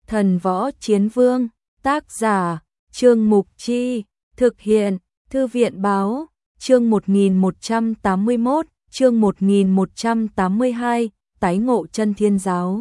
Thần Võ Chiến Vương, tác giả, Trương Mục Chi, thực hiện, Thư viện Báo, chương 1181, chương 1182, tái ngộ chân thiên giáo.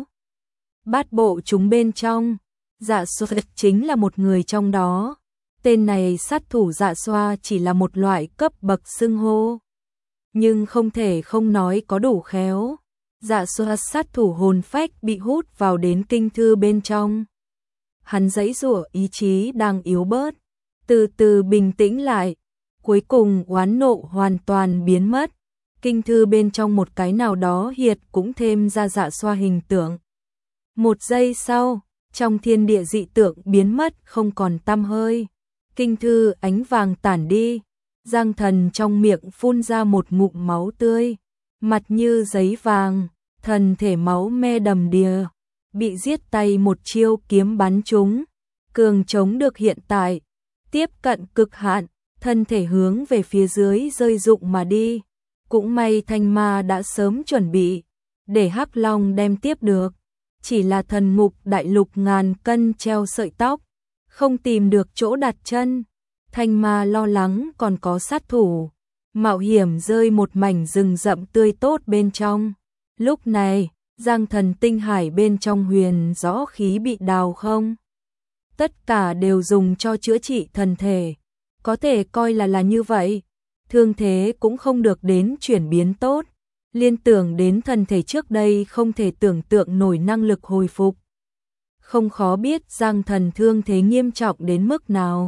Bát bộ chúng bên trong, Dạ Xoa chính là một người trong đó. Tên này sát thủ Dạ Xoa chỉ là một loại cấp bậc xưng hô, nhưng không thể không nói có đủ khéo. Dạ Xoa sát thủ hồn phách bị hút vào đến kinh thư bên trong. Hắn giãy giụa, ý chí đang yếu bớt, từ từ bình tĩnh lại, cuối cùng oán nộ hoàn toàn biến mất. Kinh thư bên trong một cái nào đó hiệt cũng thêm ra Dạ Xoa hình tượng. Một giây sau, trong thiên địa dị tượng biến mất không còn tăm hơi. Kinh thư ánh vàng tản đi, Giang Thần trong miệng phun ra một ngụm máu tươi, mặt như giấy vàng, thần thể máu me đầm đìa, bị giết tay một chiêu kiếm bắn trúng, cường chống được hiện tại, tiếp cận cực hạn, thân thể hướng về phía dưới rơi rụng mà đi. Cũng may Thanh Ma đã sớm chuẩn bị, để Hắc Long đem tiếp được, chỉ là thần ngục đại lục ngàn cân treo sợi tóc, không tìm được chỗ đặt chân. Thanh Ma lo lắng còn có sát thủ, mạo hiểm rơi một mảnh rừng rậm tươi tốt bên trong. Lúc này, Giang Thần tinh hải bên trong huyền rõ khí bị đào không. Tất cả đều dùng cho chữa trị thần thể, có thể coi là như vậy. Thương thế cũng không được đến chuyển biến tốt, liên tưởng đến thần thể trước đây không thể tưởng tượng nổi năng lực hồi phục. Không khó biết Giang Thần thương thế nghiêm trọng đến mức nào.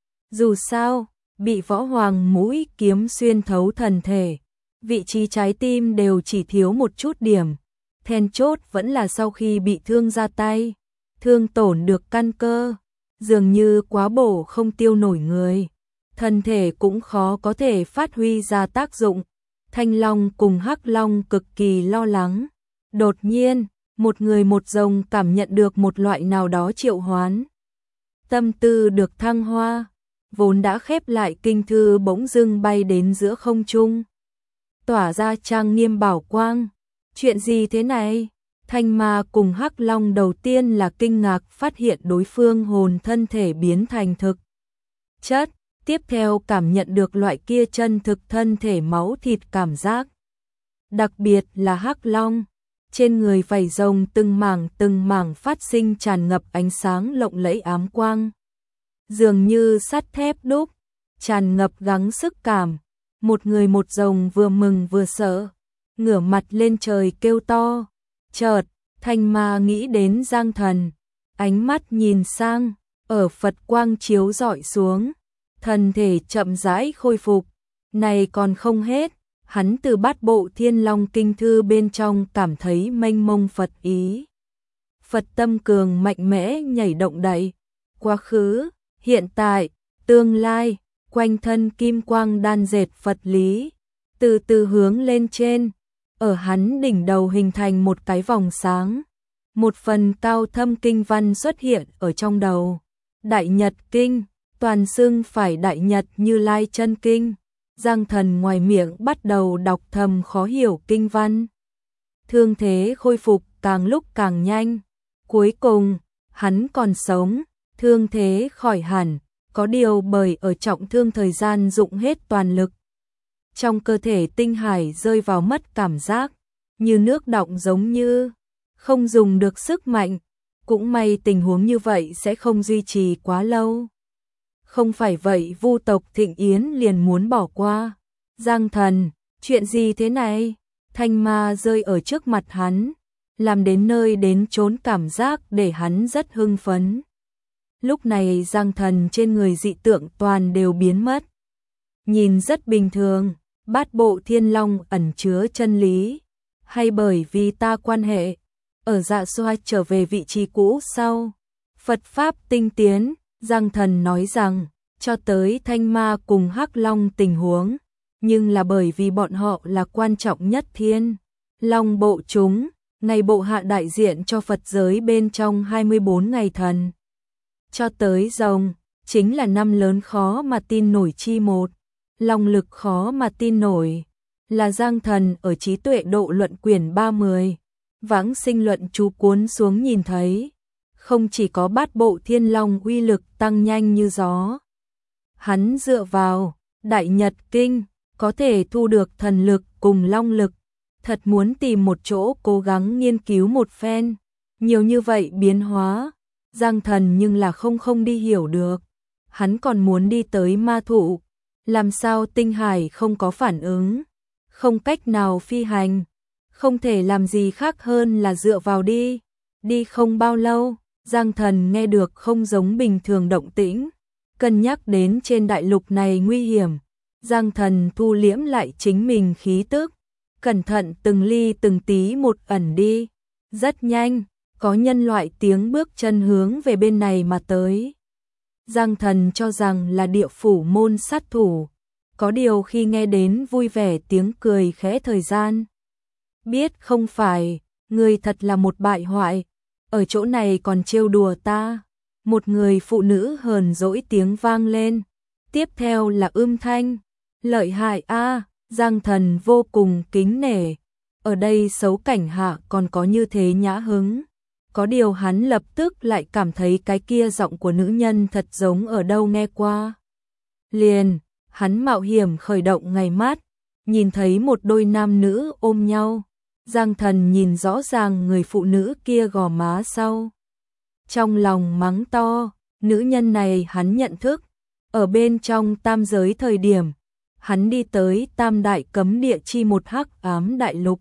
Dù sao, bị võ hoàng mũi kiếm xuyên thấu thần thể, vị trí trái tim đều chỉ thiếu một chút điểm. Then chốt vẫn là sau khi bị thương ra tay, thương tổn được căn cơ, dường như quá bổ không tiêu nổi người. Thân thể cũng khó có thể phát huy ra tác dụng. Thanh Long cùng Hắc Long cực kỳ lo lắng. Đột nhiên, một người một rồng cảm nhận được một loại nào đó triệu hoán. Tâm tư được thăng hoa, vốn đã khép lại kinh thư bỗng dưng bay đến giữa không trung, tỏa ra trang nghiêm bảo quang. Chuyện gì thế này? Thanh Ma cùng Hắc Long đầu tiên là kinh ngạc phát hiện đối phương hồn thân thể biến thành thực chất, tiếp theo cảm nhận được loại kia chân thực thân thể máu thịt cảm giác. Đặc biệt là Hắc Long, trên người vảy rồng từng mảng phát sinh tràn ngập ánh sáng lộng lẫy ám quang, dường như sắt thép đúc, tràn ngập gắng sức cảm. Một người một rồng vừa mừng vừa sợ, ngửa mặt lên trời kêu to. Chợt, Thanh Ma nghĩ đến Giang Thần, ánh mắt nhìn sang, ở Phật quang chiếu rọi xuống, thân thể chậm rãi khôi phục. Này còn không hết, hắn từ Bát bộ Thiên Long kinh thư bên trong cảm thấy mênh mông Phật ý. Phật tâm cường mạnh mẽ nhảy động đậy, quá khứ, hiện tại, tương lai, quanh thân kim quang đan dệt Phật lý, từ từ hướng lên trên, ở hắn đỉnh đầu hình thành một cái vòng sáng. Một phần cao thâm kinh văn xuất hiện ở trong đầu. Đại Nhật Kinh, toàn xưng phải Đại Nhật Như Lai chân kinh. Giang Thần ngoài miệng bắt đầu đọc thầm khó hiểu kinh văn. Thương thế khôi phục càng lúc càng nhanh. Cuối cùng, hắn còn sống, thương thế khỏi hẳn, có điều bởi ở trọng thương thời gian dụng hết toàn lực. Trong cơ thể tinh hải rơi vào mất cảm giác, như nước đọng giống như không dùng được sức mạnh. Cũng may tình huống như vậy sẽ không duy trì quá lâu. Không phải vậy Vu tộc Thịnh Yến liền muốn bỏ qua. Giang Thần, chuyện gì thế này? Thanh Ma rơi ở trước mặt hắn, làm đến nơi đến chốn cảm giác để hắn rất hưng phấn. Lúc này Giang Thần trên người dị tượng toàn đều biến mất. Nhìn rất bình thường, Bát bộ Thiên Long ẩn chứa chân lý, hay bởi vì ta quan hệ ở Dạ Xoa trở về vị trí cũ sau. Phật Pháp tinh tiến, Giang Thần nói rằng, cho tới Thanh Ma cùng Hắc Long tình huống, nhưng là bởi vì bọn họ là quan trọng nhất Thiên Long bộ chúng, ngày bộ hạ đại diện cho Phật giới bên trong 24 ngày thần. Cho tới rồng, chính là năm lớn khó mà tin nổi chi một. Long lực khó mà tin nổi, là Giang Thần ở trí tuệ độ luận quyển 30, vãng sinh luận chú cuốn xuống nhìn thấy. không chỉ có bát bộ thiên long uy lực tăng nhanh như gió. Hắn dựa vào Đại Nhật Kinh, có thể thu được thần lực cùng long lực. Thật muốn tìm một chỗ cố gắng nghiên cứu một phen. Nhiều như vậy biến hóa, Giang Thần nhưng là không đi hiểu được. Hắn còn muốn đi tới ma thụ. Làm sao tinh hải không có phản ứng, không cách nào phi hành, không thể làm gì khác hơn là dựa vào đi. Đi không bao lâu, Giang Thần nghe được không giống bình thường động tĩnh, cân nhắc đến trên đại lục này nguy hiểm, Giang Thần thu liễm lại chính mình khí tức, cẩn thận từng ly từng tí một ẩn đi. Rất nhanh, có nhân loại tiếng bước chân hướng về bên này mà tới. Giang Thần cho rằng là địa phủ môn sát thủ, có điều khi nghe đến vui vẻ tiếng cười khẽ thời gian. Biết không phải, người thật là một bại hoại, ở chỗ này còn trêu đùa ta. Một người phụ nữ hờn dỗi tiếng vang lên, tiếp theo là thanh. Lợi hại a, Giang Thần vô cùng kính nể, ở đây xấu cảnh hạ còn có như thế nhã hứng. Có điều hắn lập tức lại cảm thấy cái kia giọng của nữ nhân thật giống ở đâu nghe qua. Liền, hắn mạo hiểm khởi động ngày mát, nhìn thấy một đôi nam nữ ôm nhau. Giang Thần nhìn rõ ràng người phụ nữ kia gò má sau. Trong lòng mắng to, nữ nhân này hắn nhận thức. Ở bên trong tam giới thời điểm, hắn đi tới tam đại cấm địa chi một hắc ám đại lục.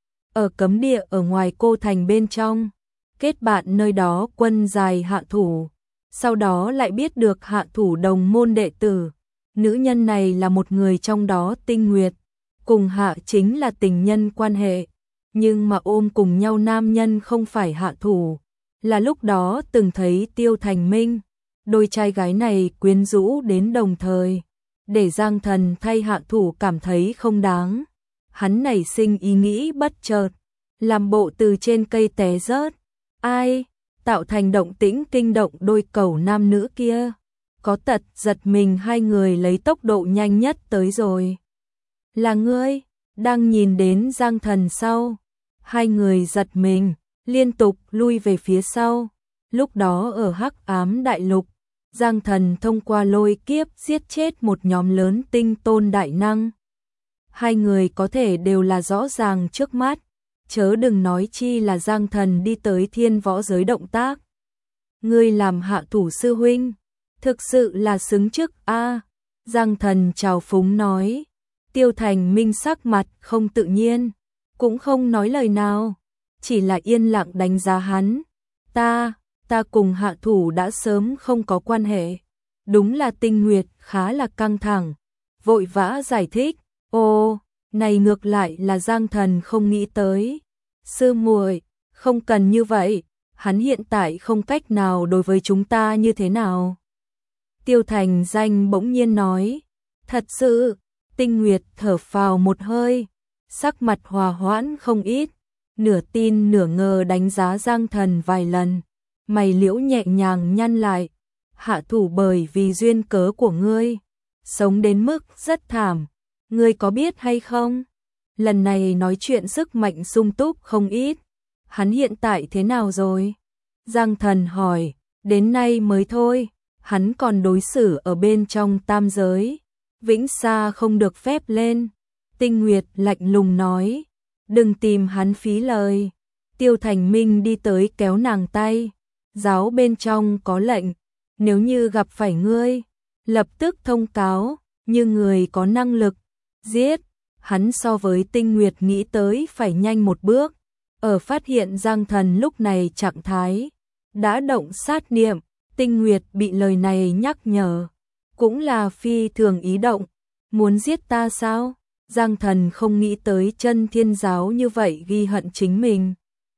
Ở cấm địa ở ngoài cô thành bên trong, kết bạn nơi đó quân dài hạ thủ. Sau đó lại biết được hạ thủ đồng môn đệ tử. Nữ nhân này là một người trong đó tinh nguyệt, cùng hạ chính là tình nhân quan hệ. Nhưng mà ôm cùng nhau nam nhân không phải hạ thủ, là lúc đó từng thấy Tiêu Thành Minh. Đôi trai gái này quyến rũ đến đồng thời, để Giang Thần thay hạ thủ cảm thấy không đáng. Hắn nảy sinh ý nghĩ bất chợt, làm bộ từ trên cây té rớt. Ai? Tạo thành động tĩnh kinh động đôi cẩu nam nữ kia. Có tật giật mình hai người lấy tốc độ nhanh nhất tới rồi. Là ngươi? Đang nhìn đến Giang Thần sau. Hai người giật mình, liên tục lui về phía sau. Lúc đó ở hắc ám đại lục, Giang Thần thông qua lôi kiếp giết chết một nhóm lớn tinh tôn đại năng. Hai người có thể đều là rõ ràng trước mắt, chớ đừng nói chi là Giang Thần đi tới thiên võ giới động tác. Ngươi làm hạ thủ sư huynh, thực sự là xứng chức a. Giang Thần trào phúng nói. Tiêu Thành Minh sắc mặt không tự nhiên, cũng không nói lời nào, chỉ là yên lặng đánh giá hắn. Ta cùng hạ thủ đã sớm không có quan hệ. Đúng là Tinh Nguyệt khá là căng thẳng, vội vã giải thích. Ồ, này ngược lại là Giang Thần không nghĩ tới. Sư muội, không cần như vậy, hắn hiện tại không cách nào đối với chúng ta như thế nào. Tiêu Thành Danh bỗng nhiên nói. Thật sự, Tinh Nguyệt thở phào một hơi, sắc mặt hòa hoãn không ít, nửa tin nửa ngờ đánh giá Giang Thần vài lần, mày liễu nhẹ nhàng nhăn lại. Hạ thủ bởi vì duyên cớ của ngươi, sống đến mức rất thảm, ngươi có biết hay không? Lần này nói chuyện sức mạnh sung túc không ít. Hắn hiện tại thế nào rồi? Giang Thần hỏi. Đến nay mới thôi, hắn còn đối xử ở bên trong tam giới, vĩnh xa không được phép lên. Tinh Nguyệt lạnh lùng nói. Đừng tìm hắn phí lời. Tiêu Thành Minh đi tới kéo nàng tay. Giáo bên trong có lệnh, nếu như gặp phải ngươi, lập tức thông cáo, như người có năng lực, giết. Hắn so với Tinh Nguyệt nghĩ tới phải nhanh một bước, ở phát hiện Giang Thần lúc này trạng thái đã động sát niệm. Tinh Nguyệt bị lời này nhắc nhở, cũng là phi thường ý động. Muốn giết ta sao? Giang Thần không nghĩ tới Chân Thiên giáo như vậy ghi hận chính mình.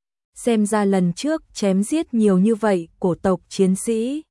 Xem ra lần trước chém giết nhiều như vậy cổ tộc chiến sĩ,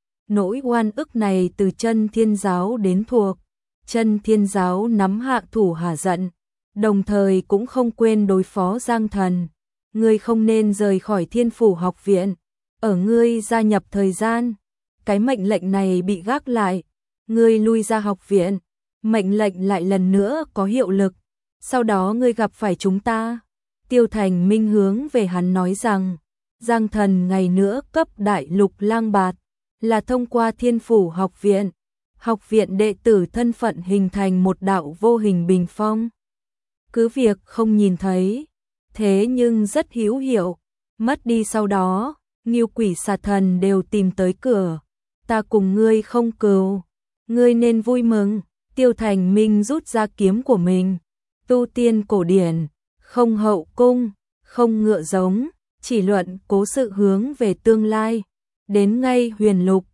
nỗi oan ức này từ Chân Thiên giáo đến thuộc. Chân Thiên giáo nắm hạ thủ hạ giận, đồng thời cũng không quên đối phó Giang Thần. Ngươi không nên rời khỏi Thiên Phủ học viện, ở ngươi gia nhập thời gian, cái mệnh lệnh này bị gác lại. Ngươi lui ra học viện, mệnh lệnh lại lần nữa có hiệu lực. Sau đó ngươi gặp phải chúng ta. Tiêu Thành Minh hướng về hắn nói rằng. Giang Thần ngày nữa cấp đại lục lang bạt, là thông qua Thiên Phủ học viện đệ tử thân phận hình thành một đạo vô hình bình phong. Cứ việc không nhìn thấy, thế nhưng rất hữu hiệu, mất đi sau đó, Ngưu Quỷ Xà Thần đều tìm tới cửa, ta cùng ngươi không cừu, ngươi nên vui mừng. Tiêu Thành Minh rút ra kiếm của mình, tu tiên cổ điển, không hậu cung, không ngựa giống, chỉ luận cố sự hướng về tương lai, đến ngay huyền lục,